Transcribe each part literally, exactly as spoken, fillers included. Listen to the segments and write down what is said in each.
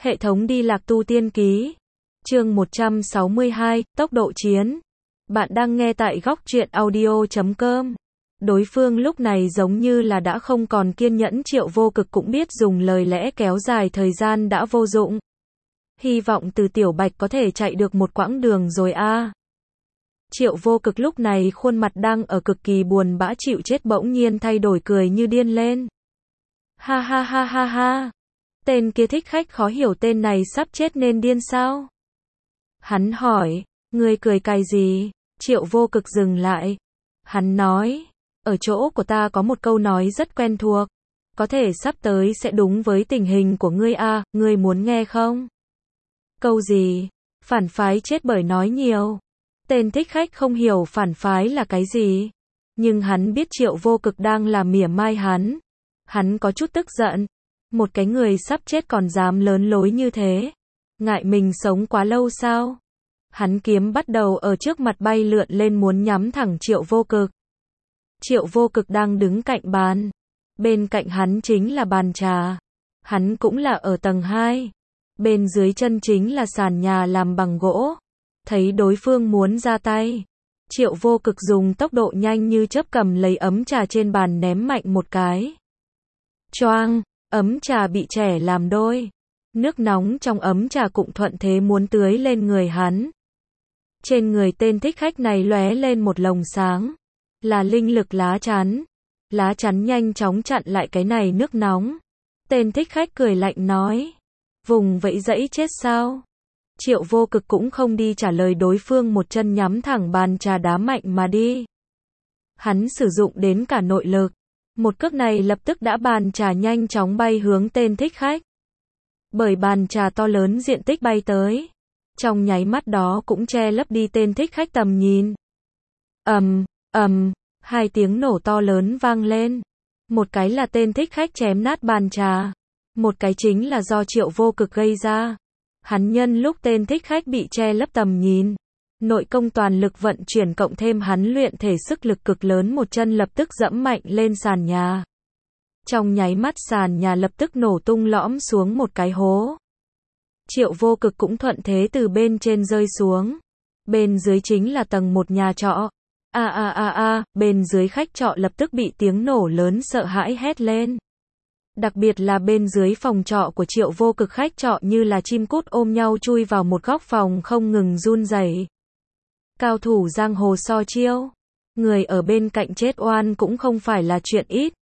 Hệ thống đi lạc tu tiên ký. Chương một trăm sáu mươi hai, tốc độ chiến. Bạn đang nghe tại góc truyện audio chấm com. Đối phương lúc này giống như là đã không còn kiên nhẫn, Triệu Vô Cực cũng biết dùng lời lẽ kéo dài thời gian đã vô dụng. Hy vọng từ Tiểu Bạch có thể chạy được một quãng đường rồi a. À. Triệu Vô Cực lúc này khuôn mặt đang ở cực kỳ buồn bã chịu chết bỗng nhiên thay đổi cười như điên lên. Ha ha ha ha ha. Tên kia thích khách khó hiểu tên này sắp chết nên điên sao? Hắn hỏi, ngươi cười cày gì? Triệu Vô Cực dừng lại. Hắn nói, ở chỗ của ta có một câu nói rất quen thuộc. Có thể sắp tới sẽ đúng với tình hình của ngươi a, à, ngươi muốn nghe không? Câu gì? Phản phái chết bởi nói nhiều. Tên thích khách không hiểu phản phái là cái gì. Nhưng hắn biết Triệu Vô Cực đang làm mỉa mai hắn. Hắn có chút tức giận. Một cái người sắp chết còn dám lớn lối như thế. Ngại mình sống quá lâu sao? Hắn kiếm bắt đầu ở trước mặt bay lượn lên muốn nhắm thẳng Triệu Vô Cực. Triệu Vô Cực đang đứng cạnh bàn. Bên cạnh hắn chính là bàn trà. Hắn cũng là ở tầng hai. Bên dưới chân chính là sàn nhà làm bằng gỗ. Thấy đối phương muốn ra tay. Triệu Vô Cực dùng tốc độ nhanh như chớp cầm lấy ấm trà trên bàn ném mạnh một cái. Choang! Ấm trà bị chẻ làm đôi. Nước nóng trong ấm trà cũng thuận thế muốn tưới lên người hắn. Trên người tên thích khách này lóe lên một lồng sáng. Là linh lực lá chắn. Lá chắn nhanh chóng chặn lại cái này nước nóng. Tên thích khách cười lạnh nói. Vùng vẫy dẫy chết sao? Triệu Vô Cực cũng không đi trả lời đối phương, một chân nhắm thẳng bàn trà đá mạnh mà đi. Hắn sử dụng đến cả nội lực. Một cước này lập tức đã bàn trà nhanh chóng bay hướng tên thích khách. Bởi bàn trà to lớn diện tích bay tới. Trong nháy mắt đó cũng che lấp đi tên thích khách tầm nhìn. Ầm, ầm, hai tiếng nổ to lớn vang lên. Một cái là tên thích khách chém nát bàn trà. Một cái chính là do Triệu Vô Cực gây ra. Hắn nhân lúc tên thích khách bị che lấp tầm nhìn. Nội công toàn lực vận chuyển cộng thêm hắn luyện thể sức lực cực lớn, một chân lập tức dẫm mạnh lên sàn nhà. Trong nháy mắt sàn nhà lập tức nổ tung lõm xuống một cái hố. Triệu Vô Cực cũng thuận thế từ bên trên rơi xuống. Bên dưới chính là tầng một nhà trọ. A a a a, bên dưới khách trọ lập tức bị tiếng nổ lớn sợ hãi hét lên. Đặc biệt là bên dưới phòng trọ của Triệu Vô Cực, khách trọ như là chim cút ôm nhau chui vào một góc phòng không ngừng run rẩy. Cao thủ giang hồ so chiêu. Người ở bên cạnh chết oan cũng không phải là chuyện ít.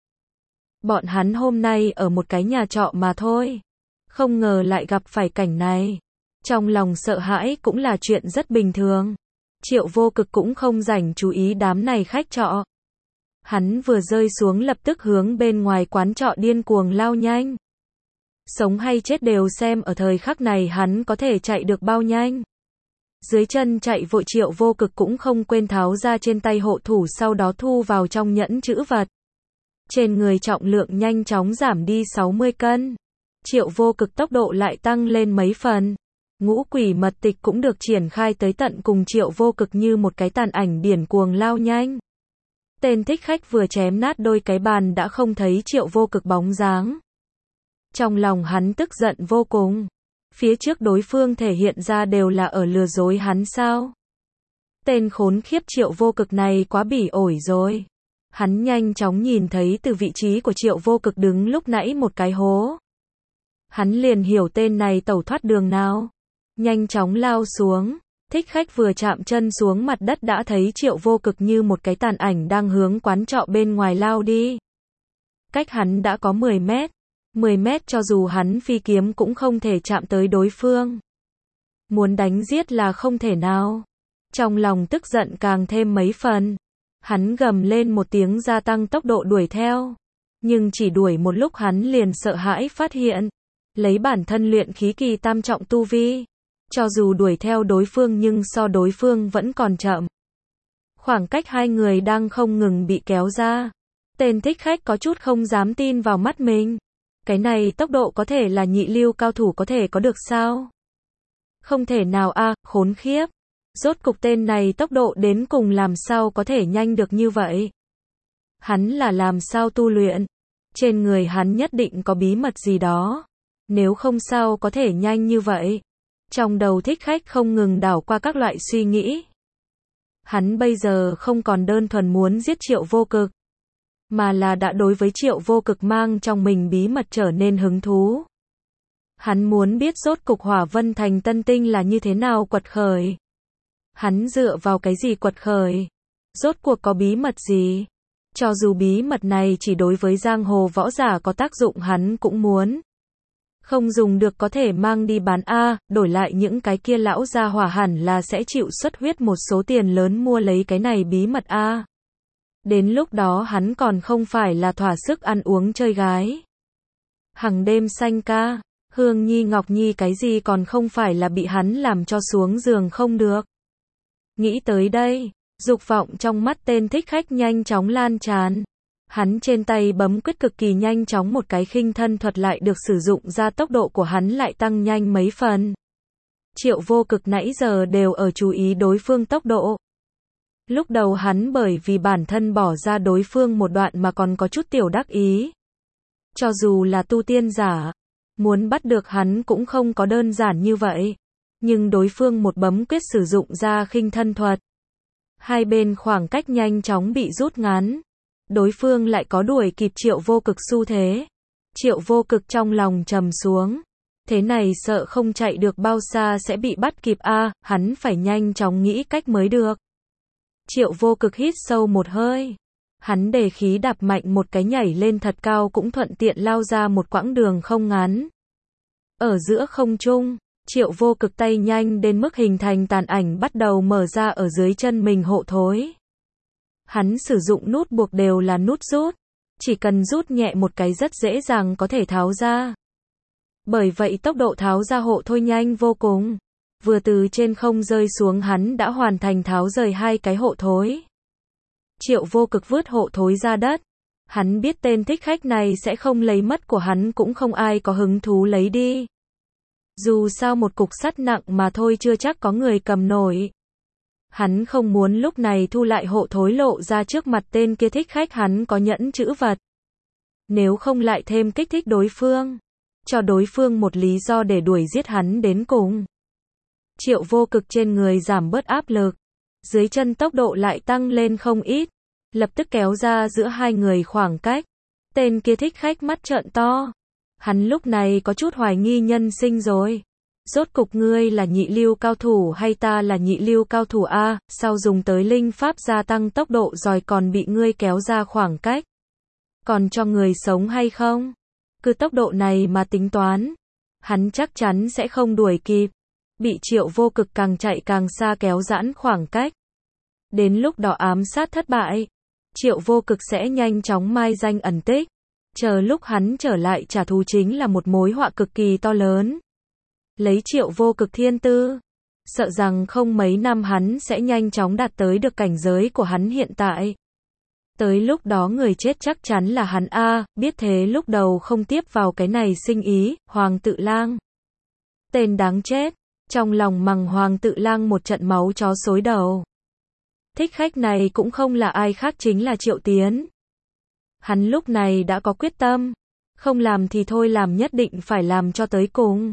Bọn hắn hôm nay ở một cái nhà trọ mà thôi. Không ngờ lại gặp phải cảnh này. Trong lòng sợ hãi cũng là chuyện rất bình thường. Triệu Vô Cực cũng không rảnh chú ý đám này khách trọ. Hắn vừa rơi xuống lập tức hướng bên ngoài quán trọ điên cuồng lao nhanh. Sống hay chết đều xem ở thời khắc này hắn có thể chạy được bao nhanh. Dưới chân chạy vội, Triệu Vô Cực cũng không quên tháo ra trên tay hộ thủ, sau đó thu vào trong nhẫn trữ vật. Trên người trọng lượng nhanh chóng giảm đi sáu mươi cân. Triệu Vô Cực tốc độ lại tăng lên mấy phần. Ngũ quỷ mật tịch cũng được triển khai tới tận cùng, Triệu Vô Cực như một cái tàn ảnh điển cuồng lao nhanh. Tên thích khách vừa chém nát đôi cái bàn đã không thấy Triệu Vô Cực bóng dáng. Trong lòng hắn tức giận vô cùng. Phía trước đối phương thể hiện ra đều là ở lừa dối hắn sao? Tên khốn khiếp Triệu Vô Cực này quá bỉ ổi rồi. Hắn nhanh chóng nhìn thấy từ vị trí của Triệu Vô Cực đứng lúc nãy một cái hố. Hắn liền hiểu tên này tẩu thoát đường nào. Nhanh chóng lao xuống. Thích khách vừa chạm chân xuống mặt đất đã thấy Triệu Vô Cực như một cái tàn ảnh đang hướng quán trọ bên ngoài lao đi. Cách hắn đã có mười mét. mười mét cho dù hắn phi kiếm cũng không thể chạm tới đối phương. Muốn đánh giết là không thể nào. Trong lòng tức giận càng thêm mấy phần. Hắn gầm lên một tiếng gia tăng tốc độ đuổi theo. Nhưng chỉ đuổi một lúc hắn liền sợ hãi phát hiện. Lấy bản thân luyện khí kỳ tam trọng tu vi. Cho dù đuổi theo đối phương nhưng so đối phương vẫn còn chậm. Khoảng cách hai người đang không ngừng bị kéo ra. Tên thích khách có chút không dám tin vào mắt mình. Cái này tốc độ có thể là nhị lưu cao thủ có thể có được sao? Không thể nào a, à, khốn khiếp. Rốt cục tên này tốc độ đến cùng làm sao có thể nhanh được như vậy? Hắn là làm sao tu luyện? Trên người hắn nhất định có bí mật gì đó. Nếu không sao có thể nhanh như vậy. Trong đầu thích khách không ngừng đảo qua các loại suy nghĩ. Hắn bây giờ không còn đơn thuần muốn giết Triệu Vô Cực, mà là đã đối với Triệu Vô Cực mang trong mình bí mật trở nên hứng thú. Hắn muốn biết rốt cục Hỏa Vân Thành Tân Tinh là như thế nào quật khởi. Hắn dựa vào cái gì quật khởi? Rốt cuộc có bí mật gì? Cho dù bí mật này chỉ đối với giang hồ võ giả có tác dụng hắn cũng muốn. Không dùng được có thể mang đi bán a, đổi lại những cái kia lão gia hỏa hẳn là sẽ chịu xuất huyết một số tiền lớn mua lấy cái này bí mật a. Đến lúc đó hắn còn không phải là thỏa sức ăn uống chơi gái. Hằng đêm xanh ca, Hương Nhi Ngọc Nhi cái gì còn không phải là bị hắn làm cho xuống giường không được. Nghĩ tới đây, dục vọng trong mắt tên thích khách nhanh chóng lan tràn. Hắn trên tay bấm quyết cực kỳ nhanh chóng, một cái khinh thân thuật lại được sử dụng ra, tốc độ của hắn lại tăng nhanh mấy phần. Triệu Vô Cực nãy giờ đều ở chú ý đối phương tốc độ. Lúc đầu hắn bởi vì bản thân bỏ ra đối phương một đoạn mà còn có chút tiểu đắc ý. Cho dù là tu tiên giả, muốn bắt được hắn cũng không có đơn giản như vậy. Nhưng đối phương một bấm quyết sử dụng ra khinh thân thuật. Hai bên khoảng cách nhanh chóng bị rút ngắn. Đối phương lại có đuổi kịp Triệu Vô Cực xu thế. Triệu Vô Cực trong lòng trầm xuống. Thế này sợ không chạy được bao xa sẽ bị bắt kịp a, hắn phải nhanh chóng nghĩ cách mới được. Triệu Vô Cực hít sâu một hơi. Hắn đề khí đạp mạnh một cái nhảy lên thật cao, cũng thuận tiện lao ra một quãng đường không ngắn. Ở giữa không trung, Triệu Vô Cực tay nhanh đến mức hình thành tàn ảnh bắt đầu mở ra ở dưới chân mình hộ thối. Hắn sử dụng nút buộc đều là nút rút, chỉ cần rút nhẹ một cái rất dễ dàng có thể tháo ra. Bởi vậy tốc độ tháo ra hộ thối nhanh vô cùng. Vừa từ trên không rơi xuống hắn đã hoàn thành tháo rời hai cái hộ thối. Triệu Vô Cực vứt hộ thối ra đất. Hắn biết tên thích khách này sẽ không lấy mất của hắn, cũng không ai có hứng thú lấy đi. Dù sao một cục sắt nặng mà thôi chưa chắc có người cầm nổi. Hắn không muốn lúc này thu lại hộ thối lộ ra trước mặt tên kia thích khách hắn có nhẫn chữ vật. Nếu không lại thêm kích thích đối phương. Cho đối phương một lý do để đuổi giết hắn đến cùng. Triệu Vô Cực trên người giảm bớt áp lực. Dưới chân tốc độ lại tăng lên không ít. Lập tức kéo ra giữa hai người khoảng cách. Tên kia thích khách mắt trợn to. Hắn lúc này có chút hoài nghi nhân sinh rồi. Rốt cục ngươi là nhị lưu cao thủ hay ta là nhị lưu cao thủ a? Sao dùng tới linh pháp gia tăng tốc độ rồi còn bị ngươi kéo ra khoảng cách? Còn cho người sống hay không? Cứ tốc độ này mà tính toán, hắn chắc chắn sẽ không đuổi kịp. Bị Triệu Vô Cực càng chạy càng xa kéo giãn khoảng cách. Đến lúc đó ám sát thất bại, Triệu Vô Cực sẽ nhanh chóng mai danh ẩn tích. Chờ lúc hắn trở lại trả thù chính là một mối họa cực kỳ to lớn. Lấy Triệu Vô Cực thiên tư, sợ rằng không mấy năm hắn sẽ nhanh chóng đạt tới được cảnh giới của hắn hiện tại. Tới lúc đó người chết chắc chắn là hắn a, biết thế lúc đầu không tiếp vào cái này sinh ý, Hoàng Tự Lang. Tên đáng chết, trong lòng mằng Hoàng Tự Lang một trận máu chó xối đầu. Thích khách này cũng không là ai khác chính là Triệu Tiến. Hắn lúc này đã có quyết tâm, không làm thì thôi, làm nhất định phải làm cho tới cùng.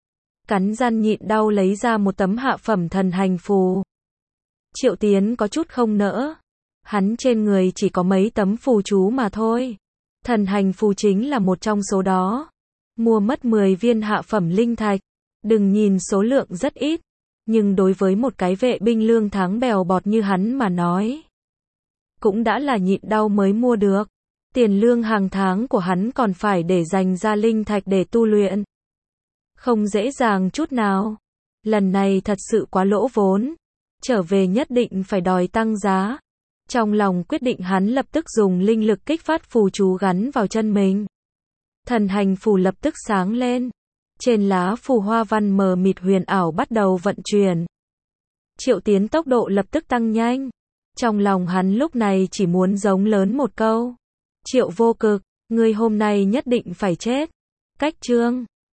Cắn răng nhịn đau lấy ra một tấm hạ phẩm thần hành phù. Triệu Tiến có chút không nỡ. Hắn trên người chỉ có mấy tấm phù chú mà thôi. Thần hành phù chính là một trong số đó. Mua mất mười viên hạ phẩm linh thạch. Đừng nhìn số lượng rất ít, nhưng đối với một cái vệ binh lương tháng bèo bọt như hắn mà nói, cũng đã là nhịn đau mới mua được. Tiền lương hàng tháng của hắn còn phải để dành ra linh thạch để tu luyện. Không dễ dàng chút nào. Lần này thật sự quá lỗ vốn. Trở về nhất định phải đòi tăng giá. Trong lòng quyết định hắn lập tức dùng linh lực kích phát phù chú gắn vào chân mình. Thần hành phù lập tức sáng lên. Trên lá phù hoa văn mờ mịt huyền ảo bắt đầu vận chuyển. Triệu Tiến tốc độ lập tức tăng nhanh. Trong lòng hắn lúc này chỉ muốn giống lớn một câu. Triệu Vô Cực, ngươi hôm nay nhất định phải chết. Cách chương